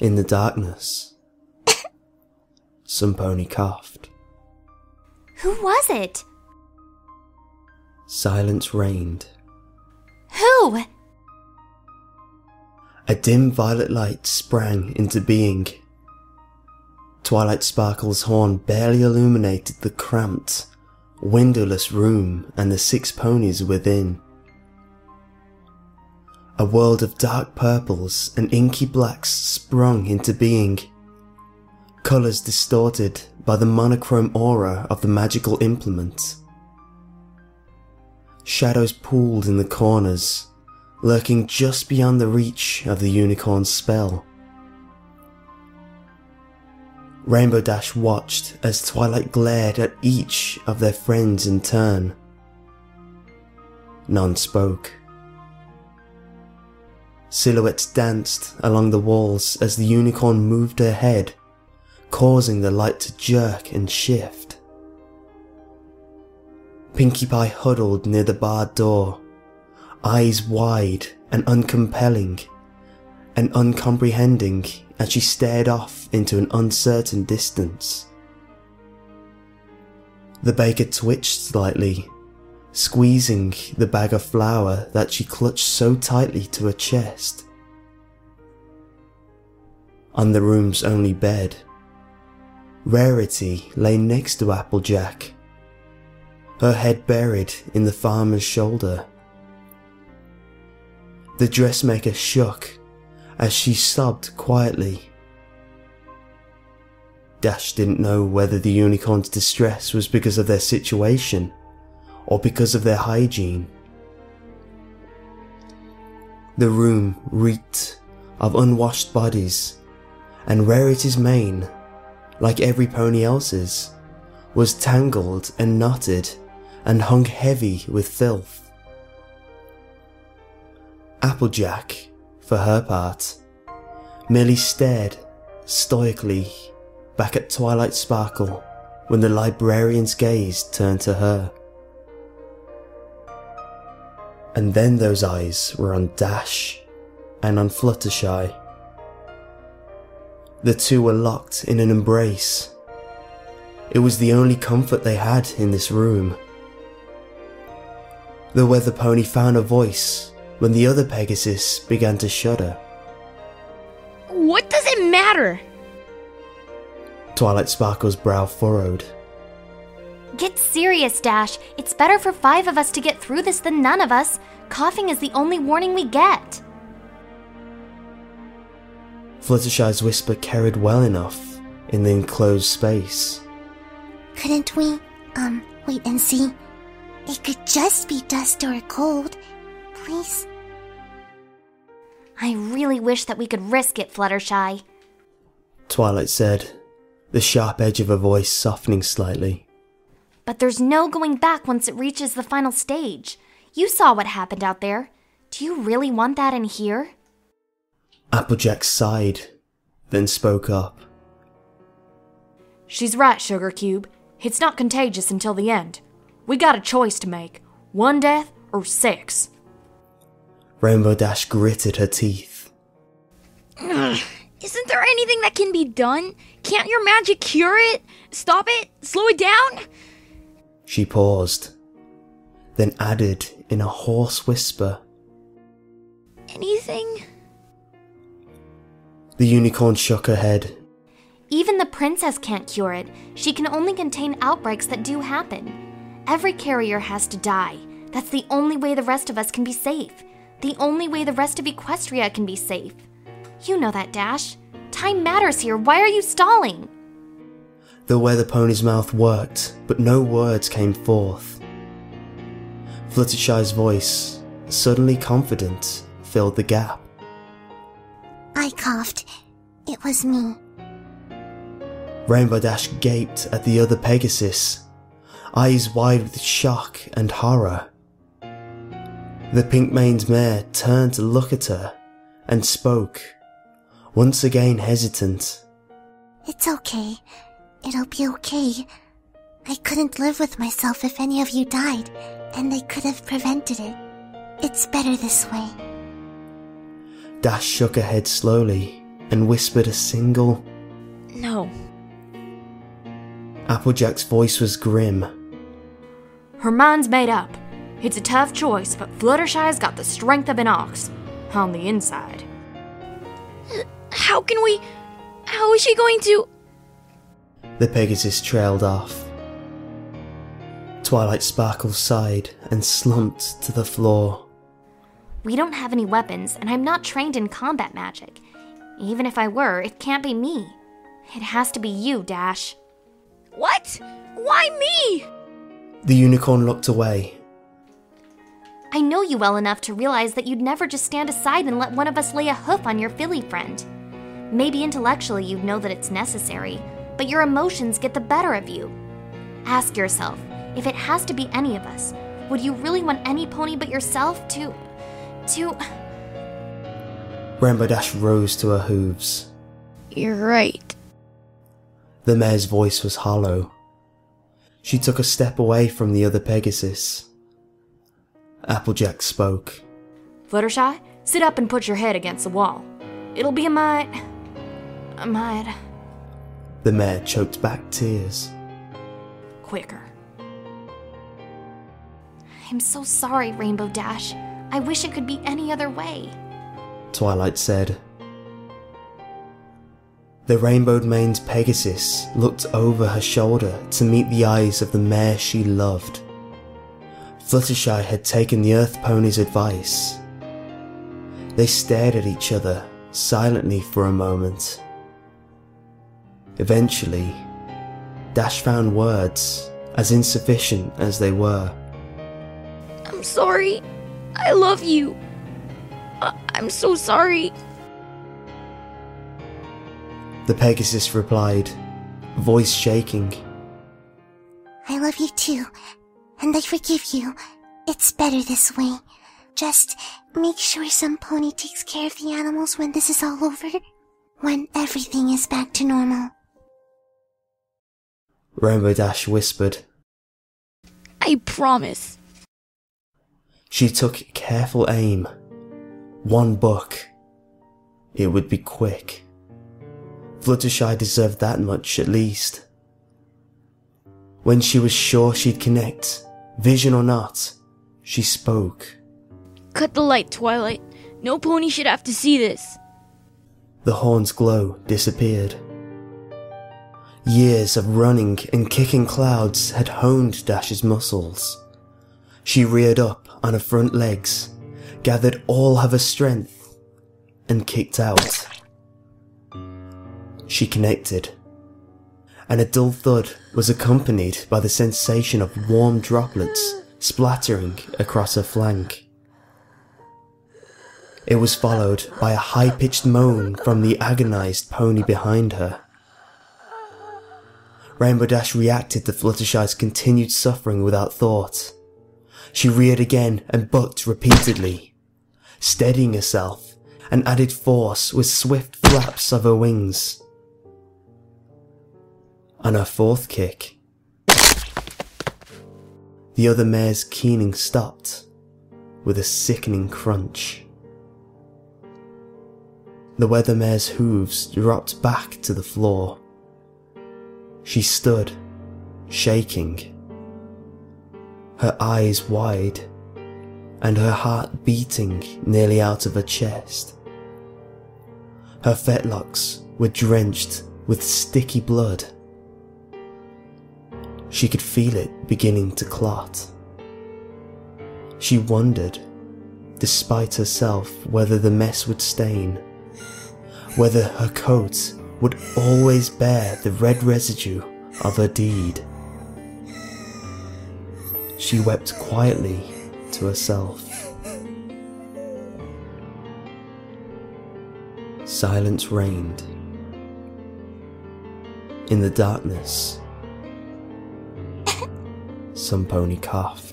In the darkness, some pony coughed. Who was it? Silence reigned. Who? A dim violet light sprang into being. Twilight Sparkle's horn barely illuminated the cramped, windowless room and the 6 ponies within. A world of dark purples and inky blacks sprung into being, colours distorted by the monochrome aura of the magical implement. Shadows pooled in the corners, lurking just beyond the reach of the unicorn's spell. Rainbow Dash watched as Twilight glared at each of their friends in turn. None spoke. Silhouettes danced along the walls as the unicorn moved her head, causing the light to jerk and shift. Pinkie Pie huddled near the barred door, eyes wide and uncompelling and uncomprehending as she stared off into an uncertain distance. The baker twitched slightly, squeezing the bag of flour that she clutched so tightly to her chest. On the room's only bed, Rarity lay next to Applejack, her head buried in the farmer's shoulder. The dressmaker shook as she sobbed quietly. Dash didn't know whether the unicorn's distress was because of their situation or because of their hygiene. The room reeked of unwashed bodies, and Rarity's mane, like every pony else's, was tangled and knotted and hung heavy with filth. Applejack, for her part, merely stared stoically back at Twilight Sparkle when the librarian's gaze turned to her. And then those eyes were on Dash and on Fluttershy. The two were locked in an embrace. It was the only comfort they had in this room. The weather pony found a voice when the other Pegasus began to shudder. What does it matter? Twilight Sparkle's brow furrowed. Get serious, Dash. It's better for 5 of us to get through this than none of us. Coughing is the only warning we get. Fluttershy's whisper carried well enough in the enclosed space. Couldn't we, wait and see? It could just be dust or cold. Please? I really wish that we could risk it, Fluttershy. Twilight said, the sharp edge of her voice softening slightly. But there's no going back once it reaches the final stage. You saw what happened out there. Do you really want that in here? Applejack sighed, then spoke up. She's right, Sugar Cube. It's not contagious until the end. We got a choice to make. 1 death or 6. Rainbow Dash gritted her teeth. Isn't there anything that can be done? Can't your magic cure it? Stop it? Slow it down? She paused, then added in a hoarse whisper. Anything? The unicorn shook her head. Even the princess can't cure it. She can only contain outbreaks that do happen. Every carrier has to die. That's the only way the rest of us can be safe. The only way the rest of Equestria can be safe. You know that, Dash. Time matters here. Why are you stalling? The weather pony's mouth worked, but no words came forth. Fluttershy's voice, suddenly confident, filled the gap. I coughed. It was me. Rainbow Dash gaped at the other Pegasus, eyes wide with shock and horror. The pink-maned mare turned to look at her and spoke, once again hesitant. It's okay. It'll be okay. I couldn't live with myself if any of you died, and they could have prevented it. It's better this way. Dash shook her head slowly, and whispered a single No. Applejack's voice was grim. Her mind's made up. It's a tough choice, but Fluttershy's got the strength of an ox. On the inside. How is she going to... The Pegasus trailed off. Twilight Sparkle sighed and slumped to the floor. We don't have any weapons, and I'm not trained in combat magic. Even if I were, it can't be me. It has to be you, Dash. What? Why me? The unicorn looked away. I know you well enough to realize that you'd never just stand aside and let one of us lay a hoof on your filly friend. Maybe intellectually you'd know that it's necessary, but your emotions get the better of you. Ask yourself, if it has to be any of us, would you really want any pony but yourself to... Rainbow Dash rose to her hooves. You're right. The mare's voice was hollow. She took a step away from the other Pegasus. Applejack spoke. Fluttershy, sit up and put your head against the wall. It'll be a mite... The mare choked back tears. quicker. I'm so sorry, Rainbow Dash. I wish it could be any other way. Twilight said. The rainbow-maned Pegasus looked over her shoulder to meet the eyes of the mare she loved. Fluttershy had taken the Earth Pony's advice. They stared at each other silently for a moment. Eventually, Dash found words, as insufficient as they were. I'm sorry. I love you. I'm so sorry. The Pegasus replied, voice shaking. I love you too, and I forgive you. It's better this way. Just make sure some pony takes care of the animals when this is all over. When everything is back to normal. Rainbow Dash whispered. I promise. She took careful aim. One buck. It would be quick. Fluttershy deserved that much at least. When she was sure she'd connect, vision or not, she spoke. Cut the light, Twilight. No pony should have to see this. The horn's glow disappeared. Years of running and kicking clouds had honed Dash's muscles. She reared up on her front legs, gathered all of her strength, and kicked out. She connected, and a dull thud was accompanied by the sensation of warm droplets splattering across her flank. It was followed by a high-pitched moan from the agonized pony behind her. Rainbow Dash reacted to Fluttershy's continued suffering without thought. She reared again and bucked repeatedly, steadying herself and added force with swift flaps of her wings. On her fourth kick, the other mare's keening stopped with a sickening crunch. The weather mare's hooves dropped back to the floor. She stood, shaking, her eyes wide, and her heart beating nearly out of her chest. Her fetlocks were drenched with sticky blood. She could feel it beginning to clot. She wondered, despite herself, whether the mess would stain, whether her coat would always bear the red residue of her deed. She wept quietly to herself. Silence reigned. In the darkness, some pony coughed.